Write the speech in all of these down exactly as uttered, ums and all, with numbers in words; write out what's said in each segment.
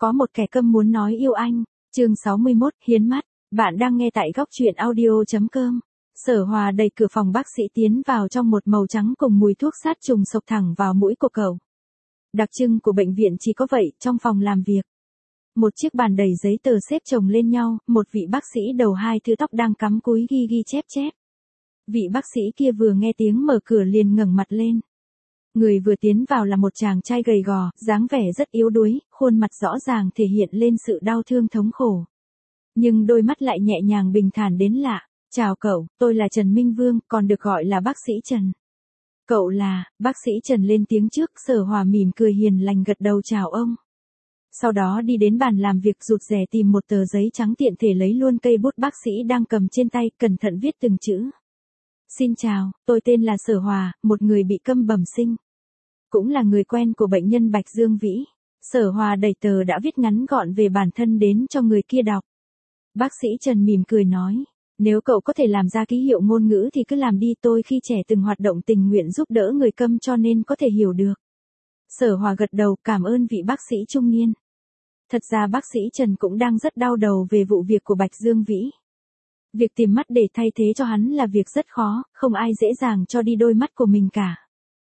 Có một kẻ câm muốn nói yêu anh. Chương sáu mươi mốt, Hiến mắt. Bạn đang nghe tại góc truyện audio chấm com. Sở Hòa đẩy cửa phòng bác sĩ tiến vào trong một màu trắng cùng mùi thuốc sát trùng sộc thẳng vào mũi của cậu. Đặc trưng của bệnh viện chỉ có vậy, trong phòng làm việc. Một chiếc bàn đầy giấy tờ xếp chồng lên nhau, một vị bác sĩ đầu hai thứ tóc đang cắm cúi ghi ghi chép chép. Vị bác sĩ kia vừa nghe tiếng mở cửa liền ngẩng mặt lên. Người vừa tiến vào là một chàng trai gầy gò, dáng vẻ rất yếu đuối, khuôn mặt rõ ràng thể hiện lên sự đau thương thống khổ. Nhưng đôi mắt lại nhẹ nhàng bình thản đến lạ. Chào cậu, tôi là Trần Minh Vương, còn được gọi là bác sĩ Trần. Cậu là, bác sĩ Trần lên tiếng trước, Sở Hòa mỉm cười hiền lành gật đầu chào ông. Sau đó đi đến bàn làm việc rụt rè tìm một tờ giấy trắng tiện thể lấy luôn cây bút bác sĩ đang cầm trên tay, cẩn thận viết từng chữ. Xin chào, tôi tên là Sở Hòa, một người bị câm bẩm sinh. Cũng là người quen của bệnh nhân Bạch Dương Vĩ. Sở Hòa đẩy tờ đã viết ngắn gọn về bản thân đến cho người kia đọc. Bác sĩ Trần mỉm cười nói, nếu cậu có thể làm ra ký hiệu ngôn ngữ thì cứ làm đi, tôi khi trẻ từng hoạt động tình nguyện giúp đỡ người câm cho nên có thể hiểu được. Sở Hòa gật đầu cảm ơn vị bác sĩ trung niên. Thật ra bác sĩ Trần cũng đang rất đau đầu về vụ việc của Bạch Dương Vĩ. Việc tìm mắt để thay thế cho hắn là việc rất khó, không ai dễ dàng cho đi đôi mắt của mình cả.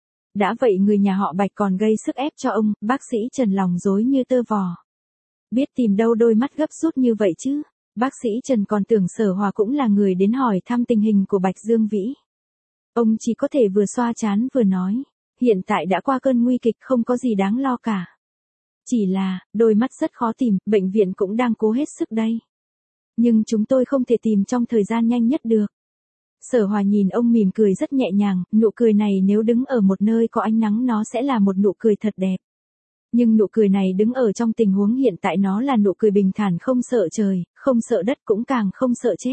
Đã vậy người nhà họ Bạch còn gây sức ép cho ông, bác sĩ Trần lòng rối như tơ vò. Biết tìm đâu đôi mắt gấp rút như vậy chứ, bác sĩ Trần còn tưởng Sở Hòa cũng là người đến hỏi thăm tình hình của Bạch Dương Vĩ. Ông chỉ có thể vừa xoa trán vừa nói, hiện tại đã qua cơn nguy kịch không có gì đáng lo cả. Chỉ là, đôi mắt rất khó tìm, bệnh viện cũng đang cố hết sức đây. Nhưng chúng tôi không thể tìm trong thời gian nhanh nhất được. Sở Hòa nhìn ông mỉm cười rất nhẹ nhàng, nụ cười này nếu đứng ở một nơi có ánh nắng nó sẽ là một nụ cười thật đẹp. Nhưng nụ cười này đứng ở trong tình huống hiện tại nó là nụ cười bình thản không sợ trời, không sợ đất cũng càng không sợ chết.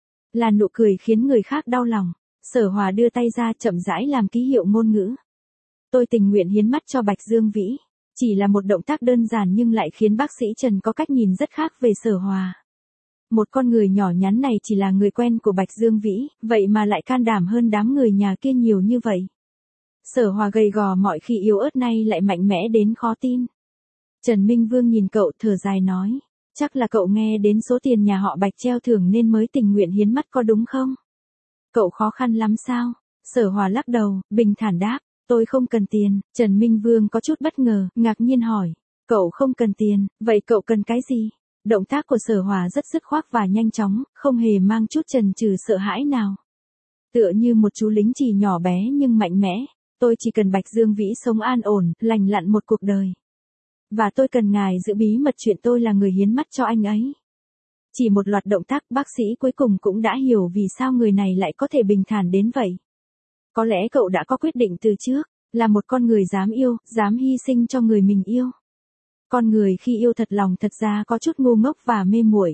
Là nụ cười khiến người khác đau lòng. Sở Hòa đưa tay ra chậm rãi làm ký hiệu ngôn ngữ. Tôi tình nguyện hiến mắt cho Bạch Dương Vĩ. Chỉ là một động tác đơn giản nhưng lại khiến bác sĩ Trần có cách nhìn rất khác về Sở Hòa. Một con người nhỏ nhắn này chỉ là người quen của Bạch Dương Vĩ, vậy mà lại can đảm hơn đám người nhà kia nhiều như vậy. Sở Hòa gầy gò mọi khi yếu ớt nay lại mạnh mẽ đến khó tin. Trần Minh Vương nhìn cậu thở dài nói, chắc là cậu nghe đến số tiền nhà họ Bạch treo thưởng nên mới tình nguyện hiến mắt có đúng không? Cậu khó khăn lắm sao? Sở Hòa lắc đầu, bình thản đáp, tôi không cần tiền. Trần Minh Vương có chút bất ngờ, ngạc nhiên hỏi, cậu không cần tiền, vậy cậu cần cái gì? Động tác của Sở Hòa rất dứt khoát và nhanh chóng, không hề mang chút chần chừ sợ hãi nào. Tựa như một chú lính chỉ nhỏ bé nhưng mạnh mẽ, tôi chỉ cần Bạch Dương Vĩ sống an ổn, lành lặn một cuộc đời. Và tôi cần ngài giữ bí mật chuyện tôi là người hiến mắt cho anh ấy. Chỉ một loạt động tác bác sĩ cuối cùng cũng đã hiểu vì sao người này lại có thể bình thản đến vậy. Có lẽ cậu đã có quyết định từ trước, là một con người dám yêu, dám hy sinh cho người mình yêu. Con người khi yêu thật lòng thật ra có chút ngu ngốc và mê muội.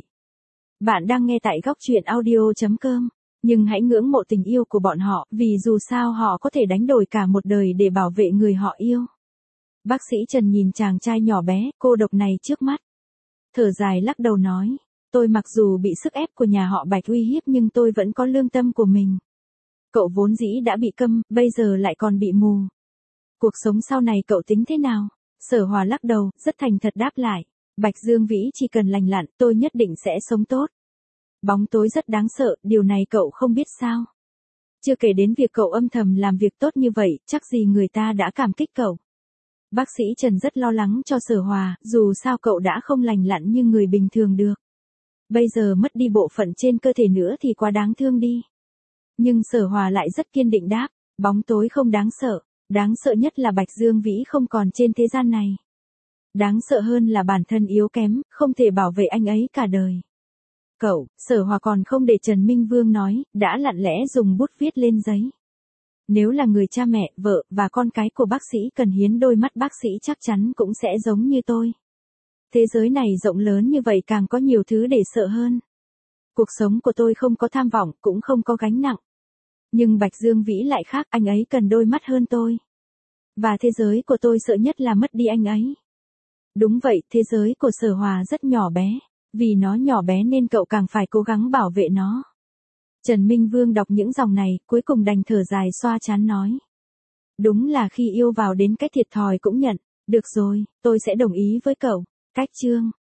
Bạn đang nghe tại góc truyện audio chấm com, nhưng hãy ngưỡng mộ tình yêu của bọn họ, vì dù sao họ có thể đánh đổi cả một đời để bảo vệ người họ yêu. Bác sĩ Trần nhìn chàng trai nhỏ bé, cô độc này trước mắt. Thở dài lắc đầu nói, tôi mặc dù bị sức ép của nhà họ Bạch uy hiếp nhưng tôi vẫn có lương tâm của mình. Cậu vốn dĩ đã bị câm, bây giờ lại còn bị mù. Cuộc sống sau này cậu tính thế nào? Sở Hòa lắc đầu, rất thành thật đáp lại. Bạch Dương Vĩ chỉ cần lành lặn, tôi nhất định sẽ sống tốt. Bóng tối rất đáng sợ, điều này cậu không biết sao. Chưa kể đến việc cậu âm thầm làm việc tốt như vậy, chắc gì người ta đã cảm kích cậu. Bác sĩ Trần rất lo lắng cho Sở Hòa, dù sao cậu đã không lành lặn như người bình thường được. Bây giờ mất đi bộ phận trên cơ thể nữa thì quá đáng thương đi. Nhưng Sở Hòa lại rất kiên định đáp, bóng tối không đáng sợ. Đáng sợ nhất là Bạch Dương Vĩ không còn trên thế gian này. Đáng sợ hơn là bản thân yếu kém, không thể bảo vệ anh ấy cả đời. Cậu, Sở Hòa còn không để Trần Minh Vương nói, đã lặng lẽ dùng bút viết lên giấy. Nếu là người cha mẹ, vợ, và con cái của bác sĩ cần hiến đôi mắt bác sĩ chắc chắn cũng sẽ giống như tôi. Thế giới này rộng lớn như vậy càng có nhiều thứ để sợ hơn. Cuộc sống của tôi không có tham vọng, cũng không có gánh nặng. Nhưng Bạch Dương Vĩ lại khác, anh ấy cần đôi mắt hơn tôi. Và thế giới của tôi sợ nhất là mất đi anh ấy. Đúng vậy, thế giới của Sở Hòa rất nhỏ bé. Vì nó nhỏ bé nên cậu càng phải cố gắng bảo vệ nó. Trần Minh Vương đọc những dòng này, cuối cùng đành thở dài xoa trán nói. Đúng là khi yêu vào đến cái thiệt thòi cũng nhận. Được rồi, tôi sẽ đồng ý với cậu. Cách chương